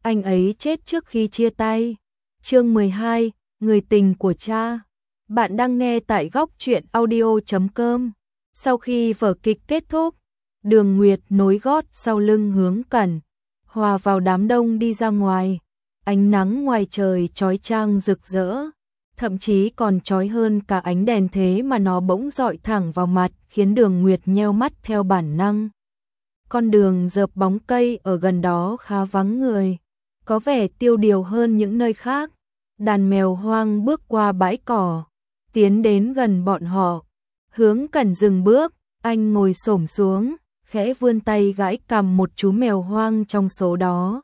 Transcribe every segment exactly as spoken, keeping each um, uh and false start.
anh ấy chết trước khi chia tay. Chương mười hai, người tình của cha. Bạn đang nghe tại góc truyện audio chấm com. Sau khi vở kịch kết thúc, Đường Nguyệt nối gót sau lưng Hướng Cẩn, hòa vào đám đông đi ra ngoài. Ánh nắng ngoài trời chói chang rực rỡ, thậm chí còn chói hơn cả ánh đèn thế mà nó bỗng dọi thẳng vào mặt, khiến Đường Nguyệt nheo mắt theo bản năng. Con đường dợp bóng cây ở gần đó khá vắng người, có vẻ tiêu điều hơn những nơi khác. Đàn mèo hoang bước qua bãi cỏ, tiến đến gần bọn họ. Hướng Cẩn dừng bước, anh ngồi xổm xuống, khẽ vươn tay gãi cằm một chú mèo hoang trong số đó.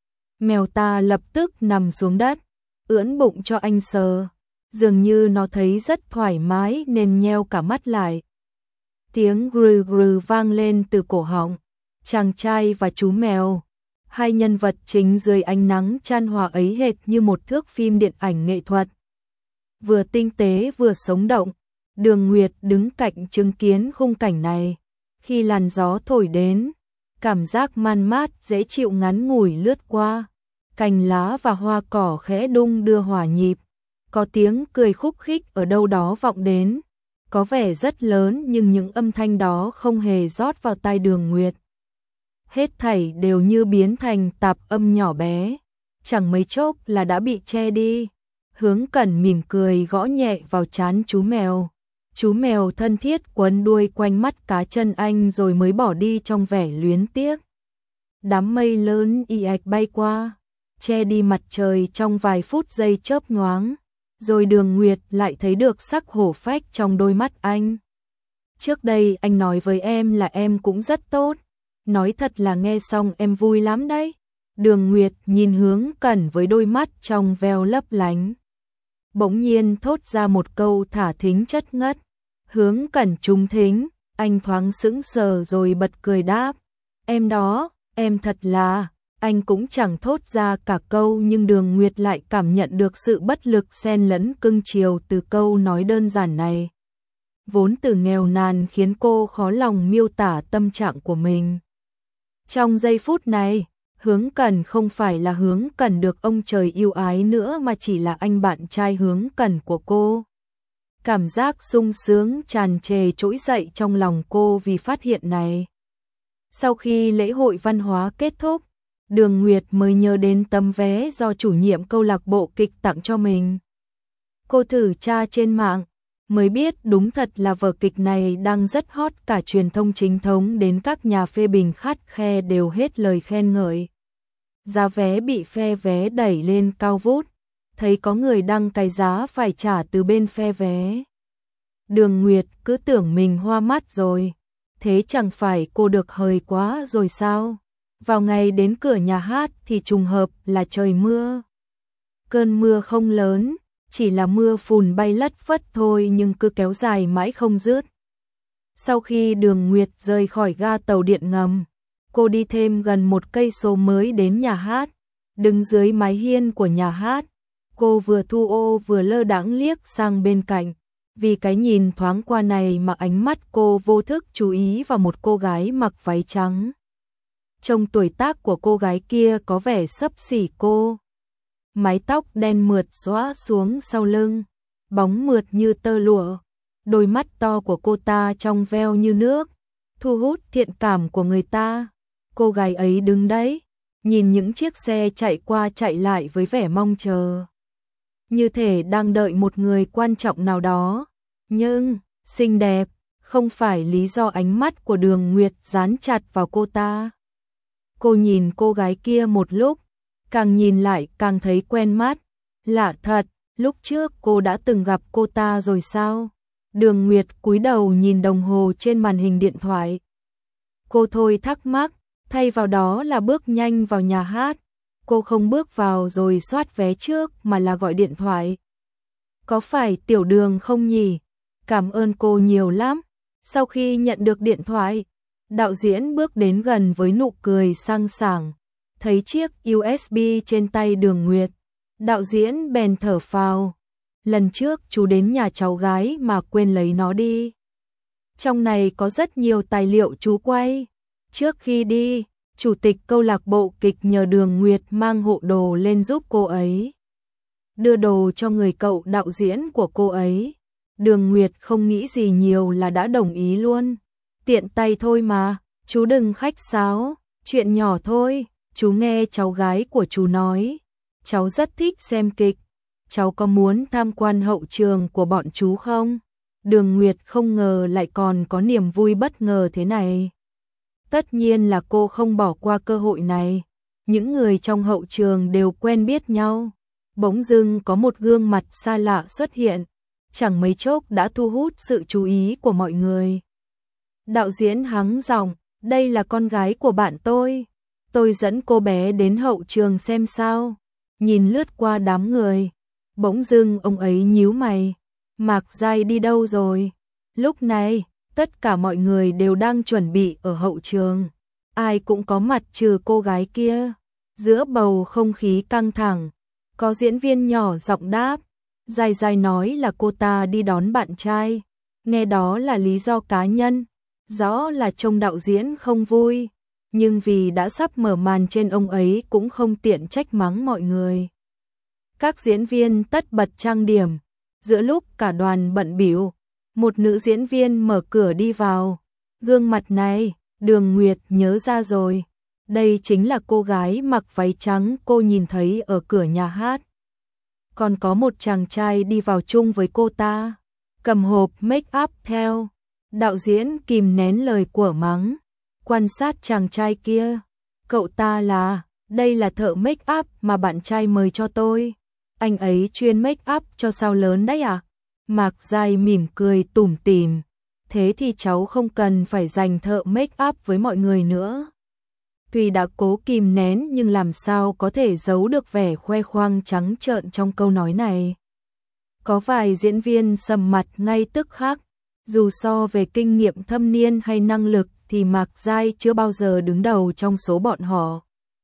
Mèo ta lập tức nằm xuống đất, ưỡn bụng cho anh sờ, dường như nó thấy rất thoải mái nên nheo cả mắt lại. Tiếng grừ grừ vang lên từ cổ họng. Chàng trai và chú mèo, hai nhân vật chính dưới ánh nắng chan hòa ấy hệt như một thước phim điện ảnh nghệ thuật, vừa tinh tế vừa sống động. Đường Nguyệt đứng cạnh chứng kiến khung cảnh này. Khi làn gió thổi đến, cảm giác man mát dễ chịu ngắn ngủi lướt qua, cành lá và hoa cỏ khẽ đung đưa hòa nhịp. Có tiếng cười khúc khích ở đâu đó vọng đến, có vẻ rất lớn nhưng những âm thanh đó không hề rót vào tai Đường Nguyệt. Hết thảy đều như biến thành tạp âm nhỏ bé, chẳng mấy chốc là đã bị che đi. Hướng Cẩn mỉm cười gõ nhẹ vào trán chú mèo. Chú mèo thân thiết quấn đuôi quanh mắt cá chân anh rồi mới bỏ đi trong vẻ luyến tiếc. Đám mây lớn ì ạch bay qua, che đi mặt trời trong vài phút giây chớp nhoáng, rồi Đường Nguyệt lại thấy được sắc hổ phách trong đôi mắt anh. Trước đây anh nói với em là em cũng rất tốt. Nói thật là nghe xong em vui lắm đấy. Đường Nguyệt nhìn Hướng Cẩn với đôi mắt trong veo lấp lánh, bỗng nhiên thốt ra một câu thả thính chất ngất. Hướng Cẩn trúng thính, anh thoáng sững sờ rồi bật cười đáp. Em đó, em thật là. Anh cũng chẳng thốt ra cả câu nhưng Đường Nguyệt lại cảm nhận được sự bất lực xen lẫn cưng chiều từ câu nói đơn giản này. Vốn từ nghèo nàn khiến cô khó lòng miêu tả tâm trạng của mình. Trong giây phút này, Hướng Cẩn không phải là Hướng Cẩn được ông trời yêu ái nữa mà chỉ là anh bạn trai Hướng Cẩn của cô. Cảm giác sung sướng tràn trề trỗi dậy trong lòng cô vì phát hiện này. Sau khi lễ hội văn hóa kết thúc, Đường Nguyệt mới nhớ đến tấm vé do chủ nhiệm câu lạc bộ kịch tặng cho mình. Cô thử tra trên mạng, mới biết đúng thật là vở kịch này đang rất hot, cả truyền thông chính thống đến các nhà phê bình khắt khe đều hết lời khen ngợi. Giá vé bị phe vé đẩy lên cao vút, thấy có người đăng cái giá phải trả từ bên phe vé. Đường Nguyệt cứ tưởng mình hoa mắt rồi, thế chẳng phải cô được hời quá rồi sao? Vào ngày đến cửa nhà hát thì trùng hợp là trời mưa. Cơn mưa không lớn, chỉ là mưa phùn bay lất phất thôi nhưng cứ kéo dài mãi không dứt. Sau khi Đường Nguyệt rời khỏi ga tàu điện ngầm, cô đi thêm gần một cây số mới đến nhà hát. Đứng dưới mái hiên của nhà hát, cô vừa thu ô vừa lơ đãng liếc sang bên cạnh. Vì cái nhìn thoáng qua này mà ánh mắt cô vô thức chú ý vào một cô gái mặc váy trắng. Trông tuổi tác của cô gái kia có vẻ xấp xỉ cô. Mái tóc đen mượt xõa xuống sau lưng, bóng mượt như tơ lụa. Đôi mắt to của cô ta trong veo như nước, thu hút thiện cảm của người ta. Cô gái ấy đứng đấy, nhìn những chiếc xe chạy qua chạy lại với vẻ mong chờ, như thể đang đợi một người quan trọng nào đó. Nhưng, xinh đẹp, không phải lý do ánh mắt của Đường Nguyệt dán chặt vào cô ta. Cô nhìn cô gái kia một lúc, càng nhìn lại càng thấy quen mắt. Lạ thật, lúc trước cô đã từng gặp cô ta rồi sao? Đường Nguyệt cúi đầu nhìn đồng hồ trên màn hình điện thoại. Cô thôi thắc mắc, thay vào đó là bước nhanh vào nhà hát. Cô không bước vào rồi soát vé trước mà là gọi điện thoại. Có phải Tiểu Đường không nhỉ? Cảm ơn cô nhiều lắm. Sau khi nhận được điện thoại, đạo diễn bước đến gần với nụ cười sang sảng. Thấy chiếc u ét bê trên tay Đường Nguyệt, đạo diễn bèn thở phào. Lần trước chú đến nhà cháu gái mà quên lấy nó đi. Trong này có rất nhiều tài liệu chú quay. Trước khi đi, chủ tịch câu lạc bộ kịch nhờ Đường Nguyệt mang hộ đồ lên giúp cô ấy. Đưa đồ cho người cậu đạo diễn của cô ấy. Đường Nguyệt không nghĩ gì nhiều là đã đồng ý luôn. Tiện tay thôi mà, chú đừng khách sáo, chuyện nhỏ thôi, chú nghe cháu gái của chú nói. Cháu rất thích xem kịch, cháu có muốn tham quan hậu trường của bọn chú không? Đường Nguyệt không ngờ lại còn có niềm vui bất ngờ thế này. Tất nhiên là cô không bỏ qua cơ hội này. Những người trong hậu trường đều quen biết nhau. Bỗng dưng có một gương mặt xa lạ xuất hiện, chẳng mấy chốc đã thu hút sự chú ý của mọi người. Đạo diễn hắng giọng, đây là con gái của bạn tôi. Tôi dẫn cô bé đến hậu trường xem sao. Nhìn lướt qua đám người, bỗng dưng ông ấy nhíu mày. Mạc Giai đi đâu rồi? Lúc này, tất cả mọi người đều đang chuẩn bị ở hậu trường. Ai cũng có mặt trừ cô gái kia. Giữa bầu không khí căng thẳng, có diễn viên nhỏ giọng đáp. Giai Giai nói là cô ta đi đón bạn trai. Nghe đó là lý do cá nhân. Rõ là trông đạo diễn không vui. Nhưng vì đã sắp mở màn trên, ông ấy cũng không tiện trách mắng mọi người. Các diễn viên tất bật trang điểm. Giữa lúc cả đoàn bận bịu, một nữ diễn viên mở cửa đi vào. Gương mặt này, Đường Nguyệt nhớ ra rồi. Đây chính là cô gái mặc váy trắng cô nhìn thấy ở cửa nhà hát. Còn có một chàng trai đi vào chung với cô ta, cầm hộp make up theo. Đạo diễn kìm nén lời của mắng, quan sát chàng trai kia. Cậu ta là, đây là thợ make up mà bạn trai mời cho tôi. Anh ấy chuyên make up cho sao lớn đấy à? Mạc Giai mỉm cười tủm tỉm. Thế thì cháu không cần phải giành thợ make up với mọi người nữa. Tuy đã cố kìm nén nhưng làm sao có thể giấu được vẻ khoe khoang trắng trợn trong câu nói này. Có vài diễn viên sầm mặt ngay tức khắc. Dù so về kinh nghiệm thâm niên hay năng lực thì Mạc Giai chưa bao giờ đứng đầu trong số bọn họ.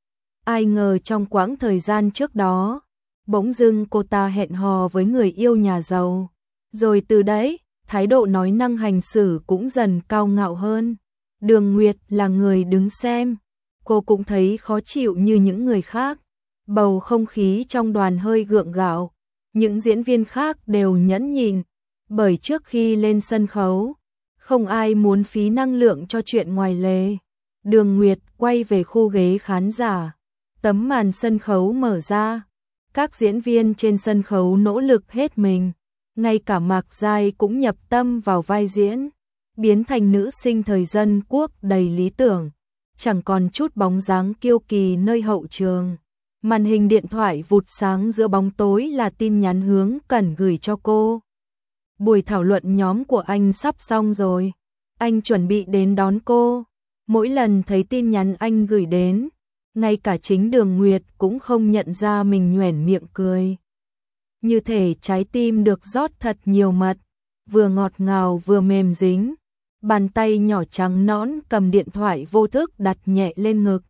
Ai ngờ trong quãng thời gian trước đó, bỗng dưng cô ta hẹn hò với người yêu nhà giàu. Rồi từ đấy, thái độ nói năng hành xử cũng dần cao ngạo hơn. Đường Nguyệt là người đứng xem. Cô cũng thấy khó chịu như những người khác. Bầu không khí trong đoàn hơi gượng gạo. Những diễn viên khác đều nhẫn nhịn. Bởi trước khi lên sân khấu, không ai muốn phí năng lượng cho chuyện ngoài lề. Đường Nguyệt quay về khu ghế khán giả. Tấm màn sân khấu mở ra. Các diễn viên trên sân khấu nỗ lực hết mình. Ngay cả Mạc Giai cũng nhập tâm vào vai diễn. Biến thành nữ sinh thời dân quốc đầy lý tưởng. Chẳng còn chút bóng dáng kiêu kỳ nơi hậu trường. Màn hình điện thoại vụt sáng giữa bóng tối là tin nhắn Hướng Cẩn gửi cho cô. Buổi thảo luận nhóm của anh sắp xong rồi. Anh chuẩn bị đến đón cô. Mỗi lần thấy tin nhắn anh gửi đến, ngay cả chính Đường Nguyệt cũng không nhận ra mình nhoẻn miệng cười. Như thể trái tim được rót thật nhiều mật, vừa ngọt ngào vừa mềm dính. Bàn tay nhỏ trắng nõn cầm điện thoại vô thức đặt nhẹ lên ngực.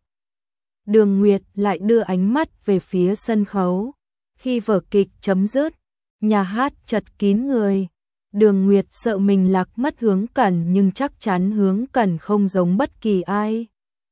Đường Nguyệt lại đưa ánh mắt về phía sân khấu. Khi vở kịch chấm dứt, nhà hát chật kín người. Đường Nguyệt sợ mình lạc mất Hướng Cẩn nhưng chắc chắn Hướng Cẩn không giống bất kỳ ai.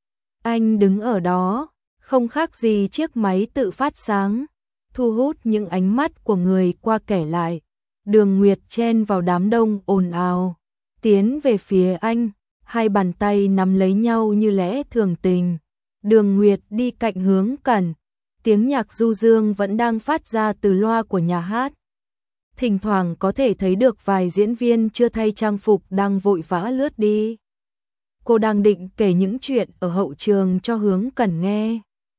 Anh đứng ở đó, không khác gì chiếc máy tự phát sáng, thu hút những ánh mắt của người qua kẻ lại. Đường Nguyệt chen vào đám đông ồn ào, tiến về phía anh, hai bàn tay nắm lấy nhau như lẽ thường tình. Đường Nguyệt đi cạnh Hướng Cẩn, tiếng nhạc du dương vẫn đang phát ra từ loa của nhà hát. Thỉnh thoảng có thể thấy được vài diễn viên chưa thay trang phục đang vội vã lướt đi. Cô đang định kể những chuyện ở hậu trường cho Hướng Cẩn nghe.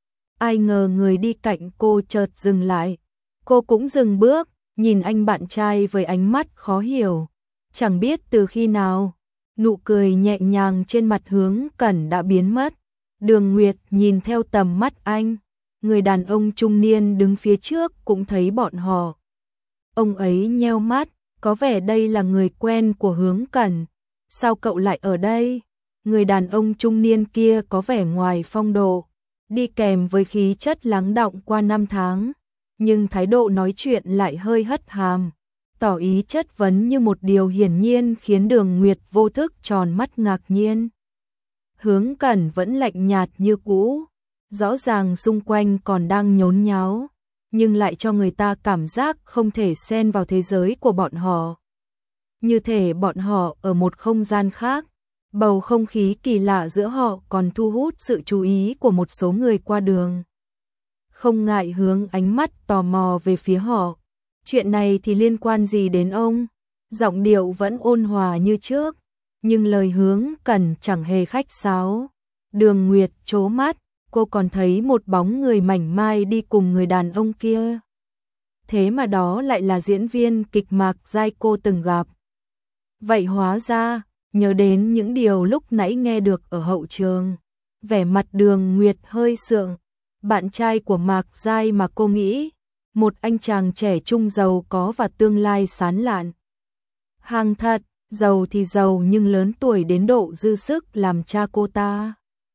Ai ngờ người đi cạnh cô chợt dừng lại. Cô cũng dừng bước, nhìn anh bạn trai với ánh mắt khó hiểu. Chẳng biết từ khi nào, nụ cười nhẹ nhàng trên mặt Hướng Cẩn đã biến mất. Đường Nguyệt nhìn theo tầm mắt anh. Người đàn ông trung niên đứng phía trước cũng thấy bọn họ. Ông ấy nheo mắt, có vẻ đây là người quen của Hướng Cẩn. Sao cậu lại ở đây? Người đàn ông trung niên kia có vẻ ngoài phong độ, đi kèm với khí chất lắng đọng qua năm tháng, nhưng thái độ nói chuyện lại hơi hất hàm, tỏ ý chất vấn như một điều hiển nhiên khiến Đường Nguyệt vô thức tròn mắt ngạc nhiên. Hướng Cẩn vẫn lạnh nhạt như cũ, rõ ràng xung quanh còn đang nhốn nháo, nhưng lại cho người ta cảm giác không thể xen vào thế giới của bọn họ. Như thể bọn họ ở một không gian khác, bầu không khí kỳ lạ giữa họ còn thu hút sự chú ý của một số người qua đường. Không ngại hướng ánh mắt tò mò về phía họ. Chuyện này thì liên quan gì đến ông? Giọng điệu vẫn ôn hòa như trước, nhưng lời Hướng Cẩn chẳng hề khách sáo. Đường Nguyệt trố mắt, cô còn thấy một bóng người mảnh mai đi cùng người đàn ông kia. Thế mà đó lại là diễn viên kịch Mạc Giai cô từng gặp. Vậy hóa ra, nhớ đến những điều lúc nãy nghe được ở hậu trường, vẻ mặt Đường Nguyệt hơi sượng. Bạn trai của Mạc Giai mà cô nghĩ, một anh chàng trẻ trung giàu có và tương lai sáng lạn. Hàng thật, giàu thì giàu nhưng lớn tuổi đến độ dư sức làm cha cô ta.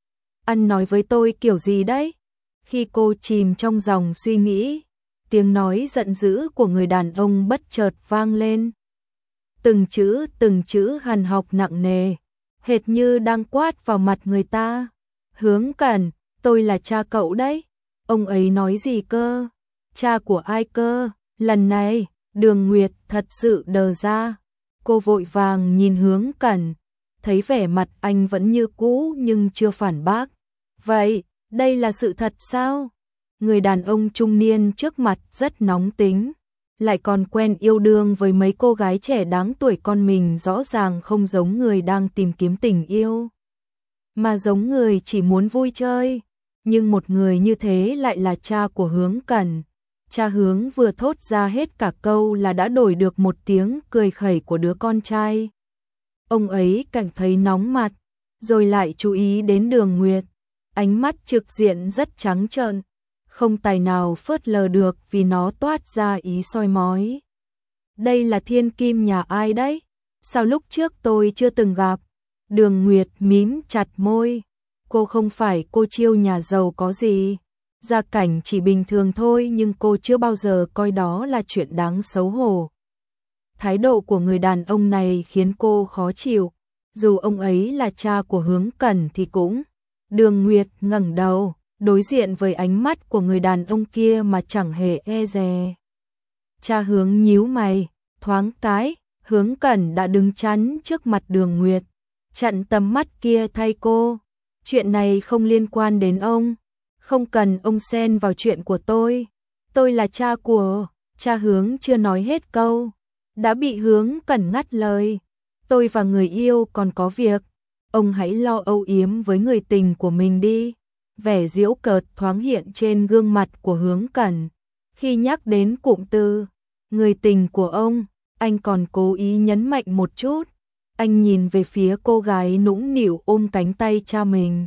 Anh nói với tôi kiểu gì đấy? Khi cô chìm trong dòng suy nghĩ, tiếng nói giận dữ của người đàn ông bất chợt vang lên. Từng chữ từng chữ hàn học nặng nề, hệt như đang quát vào mặt người ta. Hướng Cẩn, tôi là cha cậu đấy. Ông ấy nói gì cơ? Cha của ai cơ? Lần này, Đường Nguyệt thật sự đờ ra. Cô vội vàng nhìn Hướng Cẩn, thấy vẻ mặt anh vẫn như cũ nhưng chưa phản bác. Vậy, đây là sự thật sao? Người đàn ông trung niên trước mặt rất nóng tính, lại còn quen yêu đương với mấy cô gái trẻ đáng tuổi con mình, rõ ràng không giống người đang tìm kiếm tình yêu, mà giống người chỉ muốn vui chơi. Nhưng một người như thế lại là cha của Hướng Cẩn. Cha Hướng vừa thốt ra hết cả câu là đã đổi được một tiếng cười khẩy của đứa con trai. Ông ấy cảm thấy nóng mặt, rồi lại chú ý đến Đường Nguyệt. Ánh mắt trực diện rất trắng trợn, không tài nào phớt lờ được vì nó toát ra ý soi mói. Đây là thiên kim nhà ai đấy? Sao lúc trước tôi chưa từng gặp? Đường Nguyệt mím chặt môi. Cô không phải cô chiêu nhà giàu có gì, gia cảnh chỉ bình thường thôi, nhưng cô chưa bao giờ coi đó là chuyện đáng xấu hổ. Thái độ của người đàn ông này khiến cô khó chịu, dù ông ấy là cha của Hướng Cẩn thì cũng. Đường Nguyệt ngẩng đầu, đối diện với ánh mắt của người đàn ông kia mà chẳng hề e dè. Cha Hướng nhíu mày, thoáng cái, Hướng Cẩn đã đứng chắn trước mặt Đường Nguyệt, chặn tầm mắt kia thay cô. Chuyện này không liên quan đến ông, không cần ông xen vào chuyện của tôi. Tôi là cha của... Cha Hướng chưa nói hết câu, đã bị Hướng Cẩn ngắt lời. Tôi và người yêu còn có việc, ông hãy lo âu yếm với người tình của mình đi. Vẻ giễu cợt thoáng hiện trên gương mặt của Hướng Cẩn. Khi nhắc đến cụm từ người tình của ông, anh còn cố ý nhấn mạnh một chút. Anh nhìn về phía cô gái nũng nịu ôm cánh tay cha mình.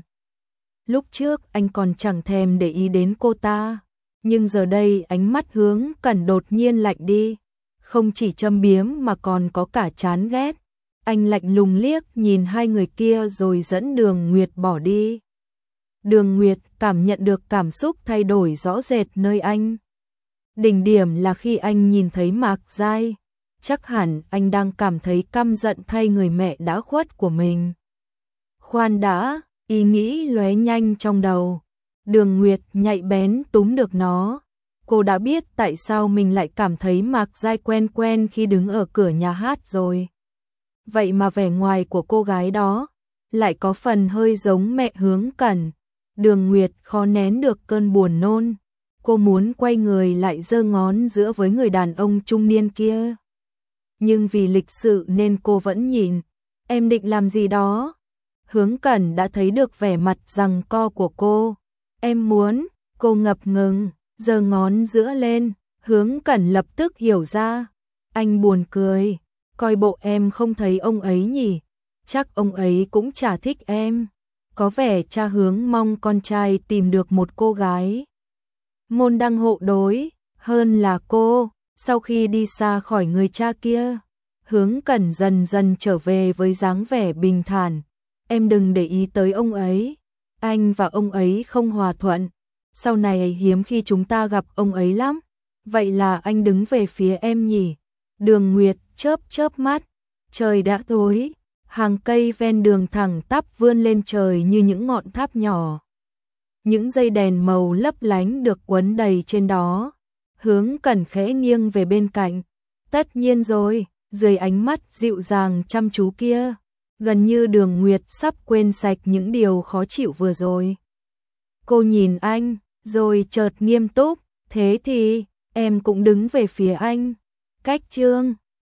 Lúc trước anh còn chẳng thèm để ý đến cô ta, nhưng giờ đây ánh mắt Hướng Cẩn đột nhiên lạnh đi, không chỉ châm biếm mà còn có cả chán ghét. Anh lạnh lùng liếc nhìn hai người kia rồi dẫn Đường Nguyệt bỏ đi. Đường Nguyệt cảm nhận được cảm xúc thay đổi rõ rệt nơi anh. Đỉnh điểm là khi anh nhìn thấy Mạc Giai. Chắc hẳn anh đang cảm thấy căm giận thay người mẹ đã khuất của mình. Khoan đã, ý nghĩ lóe nhanh trong đầu. Đường Nguyệt nhạy bén túm được nó. Cô đã biết tại sao mình lại cảm thấy Mạc Giai quen quen khi đứng ở cửa nhà hát rồi. Vậy mà vẻ ngoài của cô gái đó lại có phần hơi giống mẹ Hướng Cẩn. Đường Nguyệt khó nén được cơn buồn nôn. Cô muốn quay người lại giơ ngón giữa với người đàn ông trung niên kia. Nhưng vì lịch sự nên cô vẫn nhìn. Em định làm gì đó? Hướng Cẩn đã thấy được vẻ mặt giằng co của cô. Em muốn, cô ngập ngừng, giơ ngón giữa lên. Hướng Cẩn lập tức hiểu ra. Anh buồn cười. Coi bộ em không thấy ông ấy nhỉ? Chắc ông ấy cũng chả thích em. Có vẻ cha Hướng mong con trai tìm được một cô gái môn đăng hộ đối hơn là cô. Sau khi đi xa khỏi người cha kia, Hướng Cẩn dần dần trở về với dáng vẻ bình thản. Em đừng để ý tới ông ấy. Anh và ông ấy không hòa thuận. Sau này hiếm khi chúng ta gặp ông ấy lắm. Vậy là anh đứng về phía em nhỉ? Đường Nguyệt chớp chớp mắt. Trời đã tối. Hàng cây ven đường thẳng tắp vươn lên trời như những ngọn tháp nhỏ. Những dây đèn màu lấp lánh được quấn đầy trên đó. Hướng Cẩn khẽ nghiêng về bên cạnh. Tất nhiên rồi, dưới ánh mắt dịu dàng chăm chú kia, gần như Đường Nguyệt sắp quên sạch những điều khó chịu vừa rồi. Cô nhìn anh, rồi chợt nghiêm túc, thế thì, em cũng đứng về phía anh. Cách chương